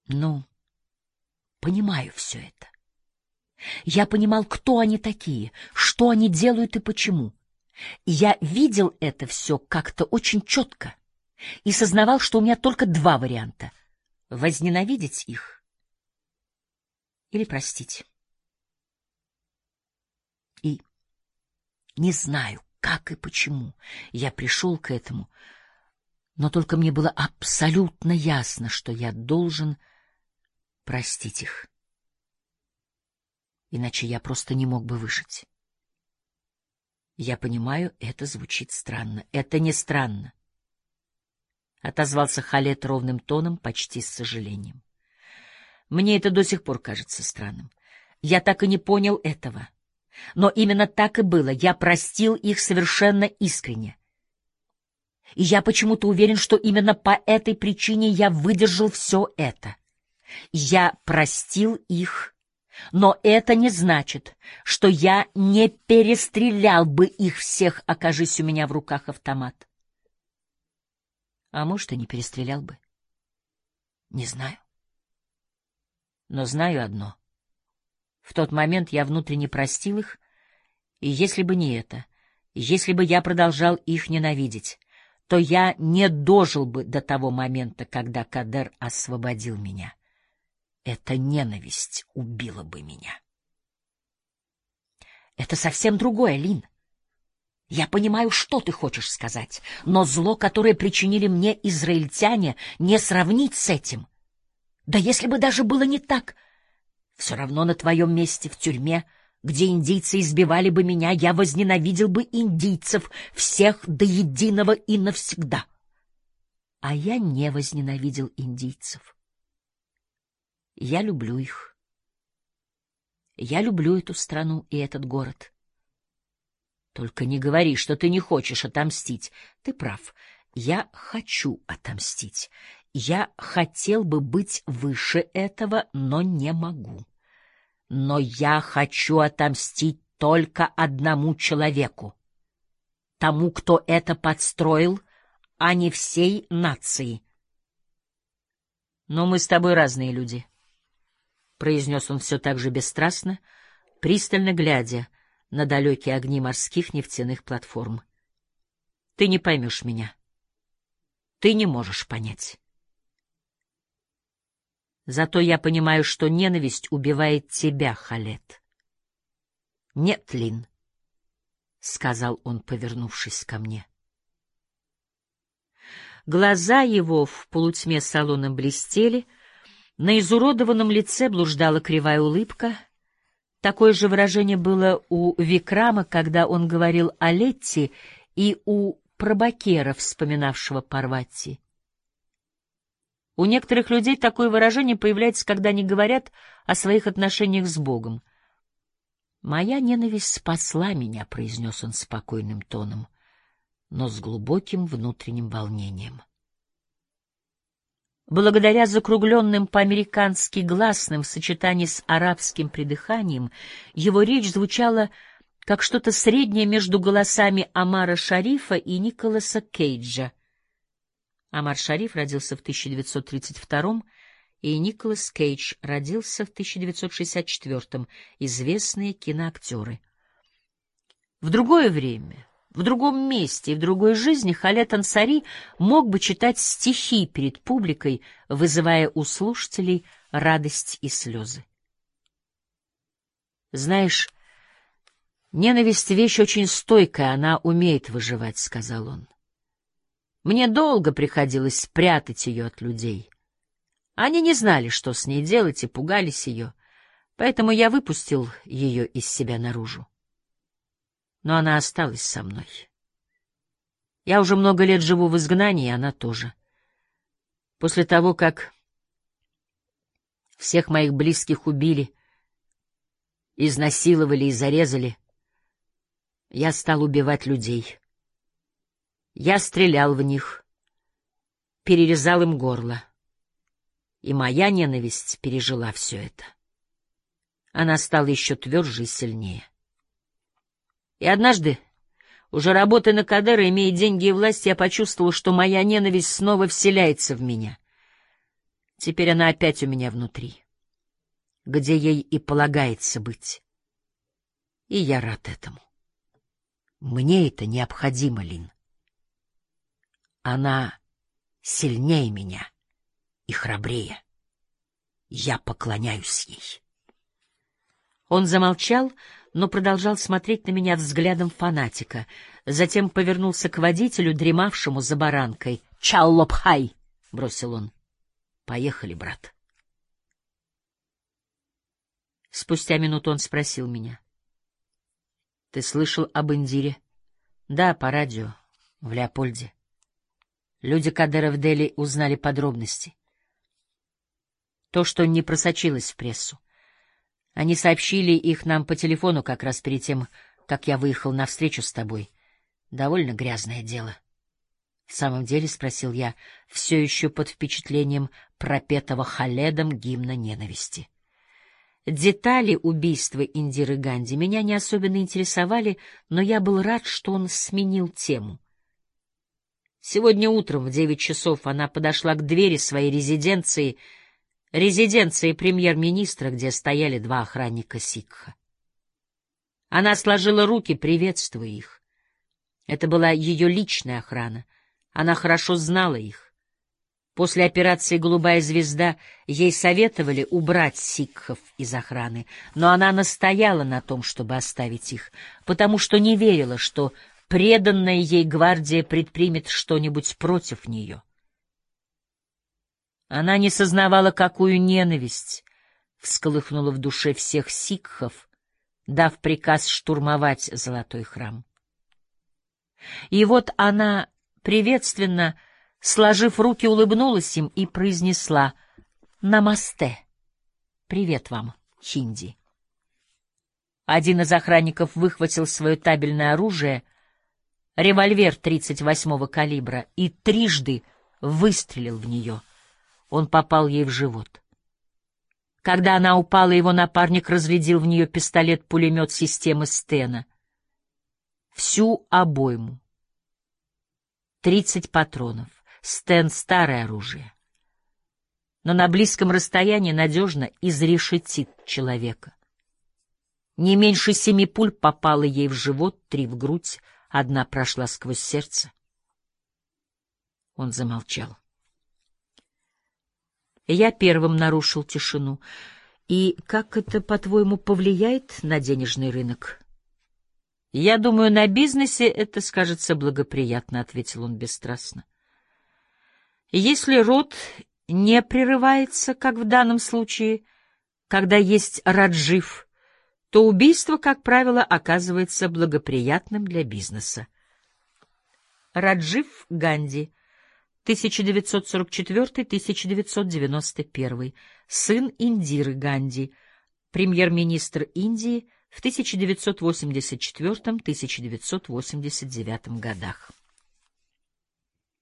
Ну, понимаю все это. Я понимал, кто они такие, что они делают и почему. Я видел это все как-то очень четко и сознавал, что у меня только два варианта — возненавидеть их или простить. И не знаю, как и почему я пришел к этому, но только мне было абсолютно ясно, что я должен простить их. Иначе я просто не мог бы выжить. Я понимаю, это звучит странно. Это не странно, — отозвался Халет ровным тоном, почти с сожалением. Мне это до сих пор кажется странным. Я так и не понял этого. Но именно так и было. Я простил их совершенно искренне. И я почему-то уверен, что именно по этой причине я выдержал все это. Я простил их, но это не значит, что я не перестрелял бы их всех, окажись у меня в руках автомат. А может, и не перестрелял бы. Не знаю. Но знаю одно. В тот момент я внутренне простил их, и если бы не это, если бы я продолжал их ненавидеть, то я не дожил бы до того момента, когда Кадер освободил меня. Эта ненависть убила бы меня. Это совсем другое, Лин. Я понимаю, что ты хочешь сказать, но зло, которое причинили мне израильтяне, не сравнить с этим. Да если бы даже было не так, все равно на твоем месте в тюрьме, где индийцы избивали бы меня, я возненавидел бы индийцев, всех до единого и навсегда. А я не возненавидел индийцев. Я люблю их. Я люблю эту страну и этот город. Только не говори, что ты не хочешь отомстить. Ты прав. Я хочу отомстить. Я хотел бы быть выше этого, но не могу. Но я хочу отомстить только одному человеку. Тому, кто это подстроил, а не всей нации. Но мы с тобой разные люди, — произнес он все так же бесстрастно, пристально глядя на далекие огни морских нефтяных платформ. Ты не поймешь меня. Ты не можешь понять. Зато я понимаю, что ненависть убивает тебя, Халет. Нет, Лин, — сказал он, повернувшись ко мне. Глаза его в полутьме салона блестели, на изуродованном лице блуждала кривая улыбка. Такое же выражение было у Викрама, когда он говорил о Летти, и у Прабакера, вспоминавшего Парвати. У некоторых людей такое выражение появляется, когда они говорят о своих отношениях с Богом. «Моя ненависть спасла меня», — произнес он спокойным тоном, но с глубоким внутренним волнением. Благодаря закругленным по-американски гласным в сочетании с арабским придыханием, его речь звучала как что-то среднее между голосами Омара Шарифа и Николаса Кейджа. Омар Шариф родился в 1932 и Николас Кейдж родился в 1964, известные киноактеры. В другое время, в другом месте и в другой жизни Халет Ансари мог бы читать стихи перед публикой, вызывая у слушателей радость и слезы. «Знаешь, ненависть — вещь очень стойкая, она умеет выживать», — сказал он. «Мне долго приходилось спрятать ее от людей. Они не знали, что с ней делать, и пугались ее, поэтому я выпустил ее из себя наружу. Но она осталась со мной. Я уже много лет живу в изгнании, и она тоже. После того, как всех моих близких убили, изнасиловали и зарезали, я стал убивать людей. Я стрелял в них, перерезал им горло. И моя ненависть пережила все это. Она стала еще тверже и сильнее. И однажды, уже работая на Кадера, имея деньги и власть, я почувствовал, что моя ненависть снова вселяется в меня. Теперь она опять у меня внутри, где ей и полагается быть. И я рад этому. Мне это необходимо, Лин. Она сильнее меня и храбрее. Я поклоняюсь ей. Он замолчал, но продолжал смотреть на меня взглядом фанатика. Затем повернулся к водителю, дремавшему за баранкой. «Чаллопхай!» — бросил он. «Поехали, брат». Спустя минуту он спросил меня. «Ты слышал об Индире?» «Да, по радио, в Леопольде. Люди Кадера в Дели узнали подробности. То, что не просочилось в прессу. Они сообщили их нам по телефону как раз перед тем, как я выехал навстречу с тобой. Довольно грязное дело». «В самом деле?» — спросил я, все еще под впечатлением пропетого Халедом гимна ненависти. Детали убийства Индиры Ганди меня не особенно интересовали, но я был рад, что он сменил тему. Сегодня утром в 9 часов она подошла к двери своей резиденции премьер-министра, где стояли 2 охранника сикха. Она сложила руки, приветствуя их. Это была ее личная охрана. Она хорошо знала их. После операции «Голубая звезда» ей советовали убрать сикхов из охраны, но она настояла на том, чтобы оставить их, потому что не верила, что преданная ей гвардия предпримет что-нибудь против нее. Она не сознавала, какую ненависть всколыхнула в душе всех сикхов, дав приказ штурмовать Золотой храм. И вот она приветственно, сложив руки, улыбнулась им и произнесла «Намасте! Привет вам, хинди!» Один из охранников выхватил свое табельное оружие, револьвер 38-го калибра, и трижды выстрелил в нее. Он попал ей в живот. Когда она упала, его напарник разрядил в нее пистолет-пулемет системы Стена. Всю обойму. 30 патронов. Стен — старое оружие. Но на близком расстоянии надежно изрешетит человека. Не меньше 7 пуль попало ей в живот, 3 в грудь, 1 прошла сквозь сердце. Он замолчал. Я первым нарушил тишину. И как это, по-твоему, повлияет на денежный рынок? Я думаю, на бизнесе это скажется благоприятно, — ответил он бесстрастно. Если род не прерывается, как в данном случае, когда есть Раджив, то убийство, как правило, оказывается благоприятным для бизнеса. Раджив Ганди, 1944-1991, сын Индиры Ганди, премьер-министр Индии в 1984-1989 годах.